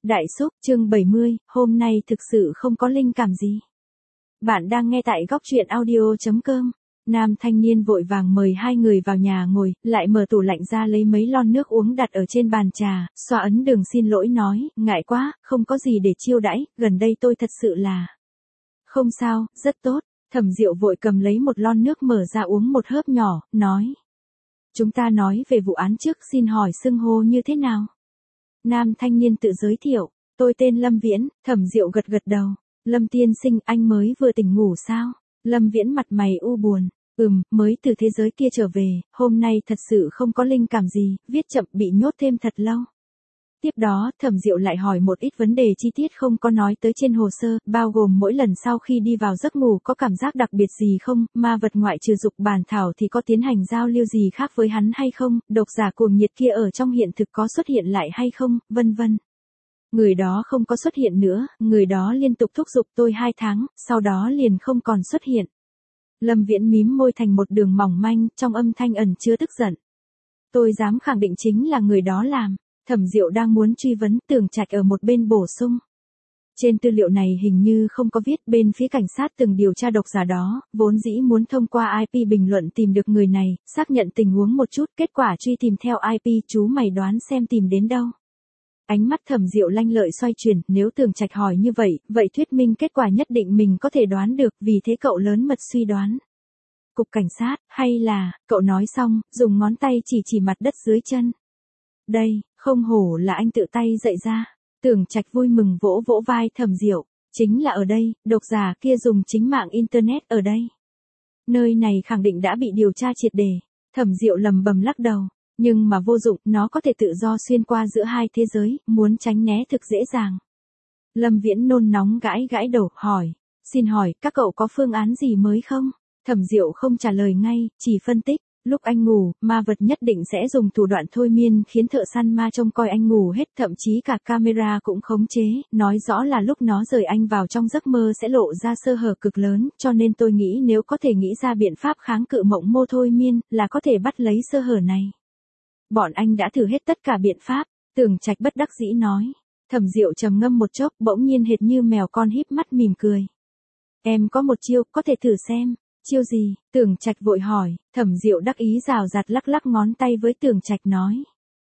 Đại Xúc, chương 70, hôm nay thực sự không có linh cảm gì. Bạn đang nghe tại góc truyện audio.com. Nam thanh niên vội vàng mời hai người vào nhà ngồi, lại mở tủ lạnh ra lấy mấy lon nước uống đặt ở trên bàn trà, xoa ấn đường xin lỗi nói, ngại quá, không có gì để chiêu đãi, gần đây tôi thật sự là... Không sao, rất tốt. Thẩm Diệu vội cầm lấy một lon nước mở ra uống một hớp nhỏ, nói. Chúng ta nói về vụ án trước, xin hỏi xưng hô như thế nào? Nam thanh niên tự giới thiệu, tôi tên Lâm Viễn. Thẩm Diệu gật gật đầu. Lâm tiên sinh, anh mới vừa tỉnh ngủ sao? Lâm Viễn mặt mày u buồn. Mới từ thế giới kia trở về, hôm nay thật sự không có linh cảm gì, viết chậm bị nhốt thêm thật lâu. Tiếp đó, Thẩm Diệu lại hỏi một ít vấn đề chi tiết không có nói tới trên hồ sơ, bao gồm mỗi lần sau khi đi vào giấc ngủ có cảm giác đặc biệt gì không, ma vật ngoại trừ dục bản thảo thì có tiến hành giao lưu gì khác với hắn hay không, độc giả cuồng nhiệt kia ở trong hiện thực có xuất hiện lại hay không, vân vân. Người đó không có xuất hiện nữa, người đó liên tục thúc giục tôi 2 tháng, sau đó liền không còn xuất hiện. Lâm Viễn mím môi thành một đường mỏng manh, trong âm thanh ẩn chứa tức giận. Tôi dám khẳng định chính là người đó làm. Thẩm Diệu đang muốn truy vấn, Tường Trạch ở một bên bổ sung. Trên tư liệu này hình như không có viết, bên phía cảnh sát từng điều tra độc giả đó, vốn dĩ muốn thông qua IP bình luận tìm được người này, xác nhận tình huống một chút, kết quả truy tìm theo IP, chú mày đoán xem tìm đến đâu. Ánh mắt Thẩm Diệu lanh lợi xoay chuyển, nếu Tường Trạch hỏi như vậy, vậy thuyết minh kết quả nhất định mình có thể đoán được, vì thế cậu lớn mật suy đoán. Cục cảnh sát, hay là, cậu nói xong, dùng ngón tay chỉ mặt đất dưới chân. Đây, không hổ là anh tự tay dạy ra. Tường Trạch vui mừng vỗ vỗ vai Thẩm Diệu. Chính là ở đây, độc giả kia dùng chính mạng Internet ở đây. Nơi này khẳng định đã bị điều tra triệt để. Thẩm Diệu lầm bầm lắc đầu. Nhưng mà vô dụng, nó có thể tự do xuyên qua giữa hai thế giới, muốn tránh né thực dễ dàng. Lâm Viễn nôn nóng gãi đầu, hỏi. Xin hỏi, các cậu có phương án gì mới không? Thẩm Diệu không trả lời ngay, chỉ phân tích. Lúc anh ngủ, ma vật nhất định sẽ dùng thủ đoạn thôi miên khiến thợ săn ma trông coi anh ngủ hết, thậm chí cả camera cũng khống chế, nói rõ là lúc nó rời anh vào trong giấc mơ sẽ lộ ra sơ hở cực lớn, cho nên tôi nghĩ nếu có thể nghĩ ra biện pháp kháng cự mộng mô thôi miên, là có thể bắt lấy sơ hở này. Bọn anh đã thử hết tất cả biện pháp, Tường Trạch bất đắc dĩ nói. Thẩm Diệu trầm ngâm một chốc, bỗng nhiên hệt như mèo con híp mắt mỉm cười. Em có một chiêu, có thể thử xem. Chiêu gì? Tường Trạch vội hỏi. Thẩm Diệu đắc ý rào rạt lắc lắc ngón tay với Tường Trạch nói.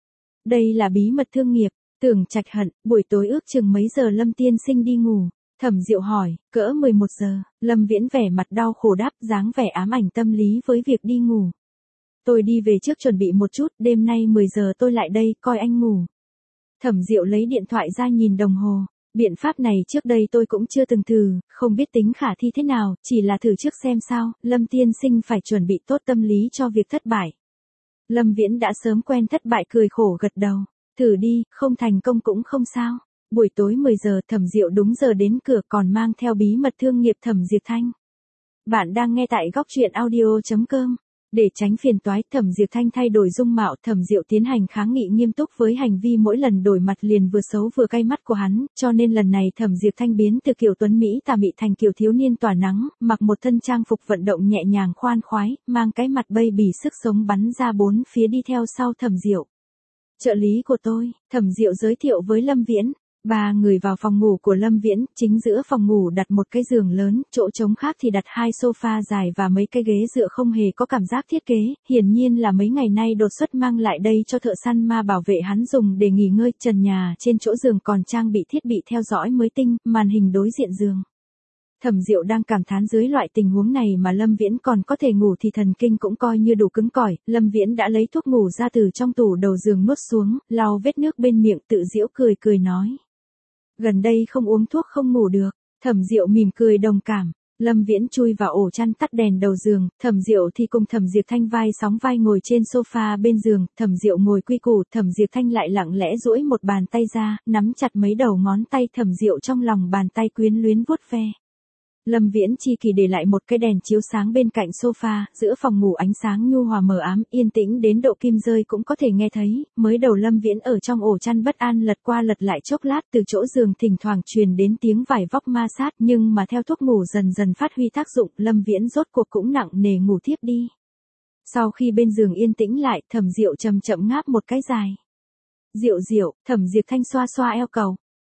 Đây là bí mật thương nghiệp. Tường Trạch hận, buổi tối ước chừng mấy giờ Lâm tiên sinh đi ngủ? Thẩm Diệu hỏi, cỡ 11 giờ. Lâm Viễn vẻ mặt đau khổ đáp, dáng vẻ ám ảnh tâm lý với việc đi ngủ. Tôi đi về trước chuẩn bị một chút, đêm nay 10 giờ tôi lại đây, coi anh ngủ. Thẩm Diệu lấy điện thoại ra nhìn đồng hồ. Biện pháp này trước đây tôi cũng chưa từng thử, không biết tính khả thi thế nào, chỉ là thử trước xem sao, Lâm tiên sinh phải chuẩn bị tốt tâm lý cho việc thất bại. Lâm Viễn đã sớm quen thất bại cười khổ gật đầu. Thử đi, không thành công cũng không sao. Buổi tối 10 giờ Thẩm Diệu đúng giờ đến cửa còn mang theo bí mật thương nghiệp Thẩm Diệp Thanh. Bạn đang nghe tại góc truyện audio.com. Để tránh phiền toái, Thẩm Diệp Thanh thay đổi dung mạo, Thẩm Diệu tiến hành kháng nghị nghiêm túc với hành vi mỗi lần đổi mặt liền vừa xấu vừa cay mắt của hắn, cho nên lần này Thẩm Diệp Thanh biến từ kiểu tuấn mỹ tà mị thành kiểu thiếu niên tỏa nắng, mặc một thân trang phục vận động nhẹ nhàng khoan khoái, mang cái mặt bay bỉ sức sống bắn ra bốn phía đi theo sau Thẩm Diệu. Trợ lý của tôi, Thẩm Diệu giới thiệu với Lâm Viễn. 3 người vào phòng ngủ của Lâm Viễn, chính giữa phòng ngủ đặt một cái giường lớn, chỗ trống khác thì đặt 2 sofa dài và mấy cái ghế dựa không hề có cảm giác thiết kế, hiển nhiên là mấy ngày nay đột xuất mang lại đây cho thợ săn ma bảo vệ hắn dùng để nghỉ ngơi. Trần nhà trên chỗ giường còn trang bị thiết bị theo dõi mới tinh, màn hình đối diện giường. Thẩm Diệu đang cảm thán dưới loại tình huống này mà Lâm Viễn còn có thể ngủ thì thần kinh cũng coi như đủ cứng cỏi. Lâm Viễn đã lấy thuốc ngủ ra từ trong tủ đầu giường nuốt xuống, lau vết nước bên miệng tự giễu cười nói. Gần đây không uống thuốc không ngủ được. Thẩm Diệu mỉm cười đồng cảm. Lâm Viễn chui vào ổ chăn tắt đèn đầu giường, Thẩm Diệu thì cùng Thẩm Diệp Thanh vai sóng vai ngồi trên sofa bên giường, Thẩm Diệu ngồi quy củ, Thẩm Diệp Thanh lại lặng lẽ duỗi một bàn tay ra, nắm chặt mấy đầu ngón tay Thẩm Diệu trong lòng bàn tay quyến luyến vuốt ve. Lâm Viễn chi kỳ để lại một cái đèn chiếu sáng bên cạnh sofa, giữa phòng ngủ ánh sáng nhu hòa mờ ám, yên tĩnh đến độ kim rơi cũng có thể nghe thấy. Mới đầu Lâm Viễn ở trong ổ chăn bất an lật qua lật lại chốc lát, từ chỗ giường thỉnh thoảng truyền đến tiếng vải vóc ma sát, nhưng mà theo thuốc ngủ dần dần phát huy tác dụng, Lâm Viễn rốt cuộc cũng nặng nề ngủ thiếp đi. Sau khi bên giường yên tĩnh lại, Thẩm Diệu chậm chậm ngáp một cái dài. Diệu, Thẩm Diệp Thanh xoa xoa eo cầu.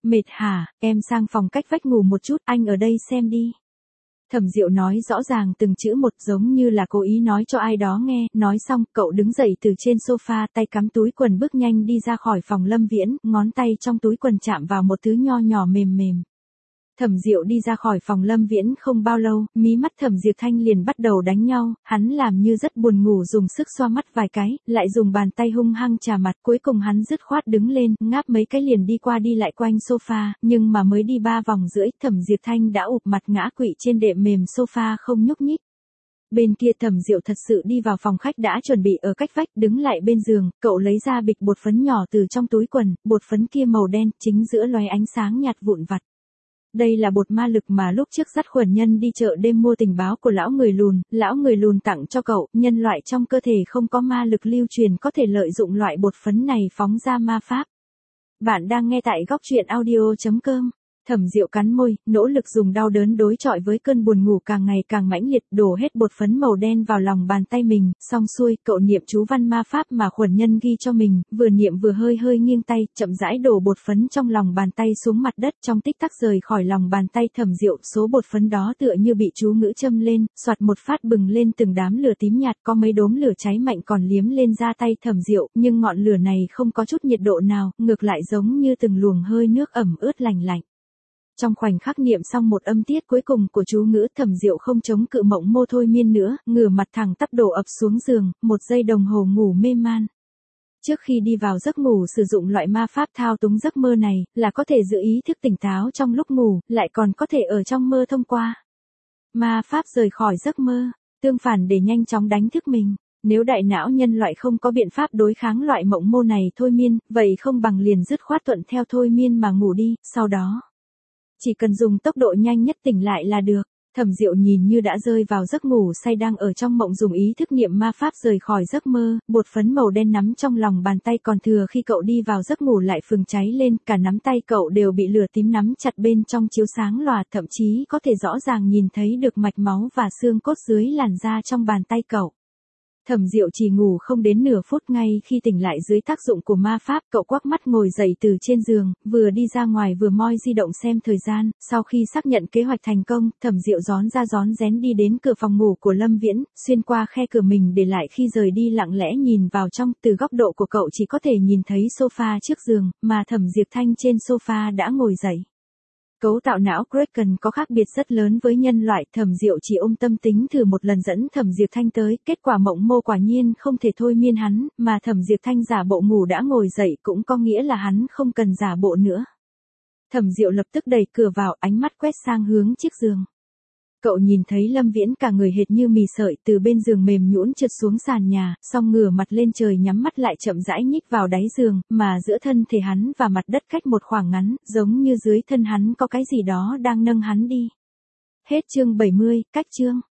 Mệt hả, em sang phòng cách vách ngủ một chút, anh ở đây xem đi. Thẩm Diệu nói rõ ràng từng chữ một giống như là cố ý nói cho ai đó nghe, nói xong, cậu đứng dậy từ trên sofa, tay cắm túi quần bước nhanh đi ra khỏi phòng Lâm Viễn, ngón tay trong túi quần chạm vào một thứ nho nhỏ mềm mềm. Thẩm Diệu đi ra khỏi phòng Lâm Viễn không bao lâu, mí mắt Thẩm Diệp Thanh liền bắt đầu đánh nhau, hắn làm như rất buồn ngủ dùng sức xoa mắt vài cái, lại dùng bàn tay hung hăng chà mặt, cuối cùng hắn dứt khoát đứng lên, ngáp mấy cái liền đi qua đi lại quanh sofa, nhưng mà mới đi 3 vòng rưỡi, Thẩm Diệp Thanh đã ụp mặt ngã quỵ trên đệm mềm sofa không nhúc nhích. Bên kia Thẩm Diệu thật sự đi vào phòng khách đã chuẩn bị ở cách vách, đứng lại bên giường, cậu lấy ra bịch bột phấn nhỏ từ trong túi quần, bột phấn kia màu đen, chính giữa lóe ánh sáng nhạt vụn vặt. Đây là bột ma lực mà lúc trước dắt Khuẩn Nhân đi chợ đêm mua tình báo của lão người lùn tặng cho cậu, nhân loại trong cơ thể không có ma lực lưu truyền có thể lợi dụng loại bột phấn này phóng ra ma pháp. Bạn đang nghe tại góc truyện audio.com. Thẩm Diệu cắn môi, nỗ lực dùng đau đớn đối chọi với cơn buồn ngủ càng ngày càng mãnh liệt, đổ hết bột phấn màu đen vào lòng bàn tay mình, xong xuôi, cậu niệm chú văn ma pháp mà Khuẩn Nhân ghi cho mình, vừa niệm vừa hơi hơi nghiêng tay, chậm rãi đổ bột phấn trong lòng bàn tay xuống mặt đất, trong tích tắc rời khỏi lòng bàn tay Thẩm Diệu, số bột phấn đó tựa như bị chú ngữ châm lên, xoạt một phát bừng lên từng đám lửa tím nhạt, có mấy đốm lửa cháy mạnh còn liếm lên da tay Thẩm Diệu, nhưng ngọn lửa này không có chút nhiệt độ nào, ngược lại giống như từng luồng hơi nước ẩm ướt lành lạnh. Trong khoảnh khắc niệm xong một âm tiết cuối cùng của chú ngữ, Thẩm Diệu không chống cự mộng mô thôi miên nữa, ngửa mặt thẳng tắp đổ ập xuống giường, 1 giây đồng hồ ngủ mê man. Trước khi đi vào giấc ngủ sử dụng loại ma pháp thao túng giấc mơ này, là có thể giữ ý thức tỉnh táo trong lúc ngủ, lại còn có thể ở trong mơ thông qua ma pháp rời khỏi giấc mơ, tương phản để nhanh chóng đánh thức mình. Nếu đại não nhân loại không có biện pháp đối kháng loại mộng mô này thôi miên, vậy không bằng liền dứt khoát thuận theo thôi miên mà ngủ đi, sau đó chỉ cần dùng tốc độ nhanh nhất tỉnh lại là được. Thẩm Diệu nhìn như đã rơi vào giấc ngủ say đang ở trong mộng dùng ý thức niệm ma pháp rời khỏi giấc mơ, bột phấn màu đen nắm trong lòng bàn tay còn thừa khi cậu đi vào giấc ngủ lại phừng cháy lên, cả nắm tay cậu đều bị lửa tím nắm chặt bên trong chiếu sáng lòa, thậm chí có thể rõ ràng nhìn thấy được mạch máu và xương cốt dưới làn da trong bàn tay cậu. Thẩm Diệu chỉ ngủ không đến nửa phút, ngay khi tỉnh lại dưới tác dụng của ma pháp, cậu quắc mắt ngồi dậy từ trên giường, vừa đi ra ngoài vừa moi di động xem thời gian, sau khi xác nhận kế hoạch thành công, Thẩm Diệu rón ra rón rén đi đến cửa phòng ngủ của Lâm Viễn, xuyên qua khe cửa mình để lại khi rời đi lặng lẽ nhìn vào trong, từ góc độ của cậu chỉ có thể nhìn thấy sofa trước giường, mà Thẩm Diệp Thanh trên sofa đã ngồi dậy. Cấu tạo não Kraken có khác biệt rất lớn với nhân loại, Thẩm Diệu chỉ ôm tâm tính thử một lần dẫn Thẩm Diệp Thanh tới, kết quả mộng mô quả nhiên không thể thôi miên hắn, mà Thẩm Diệp Thanh giả bộ ngủ đã ngồi dậy cũng có nghĩa là hắn không cần giả bộ nữa. Thẩm Diệu lập tức đẩy cửa vào, ánh mắt quét sang hướng chiếc giường. Cậu nhìn thấy Lâm Viễn cả người hệt như mì sợi từ bên giường mềm nhũn trượt xuống sàn nhà, xong ngửa mặt lên trời nhắm mắt lại chậm rãi nhích vào đáy giường, mà giữa thân thể hắn và mặt đất cách một khoảng ngắn, giống như dưới thân hắn có cái gì đó đang nâng hắn đi. Hết chương 70, cách chương.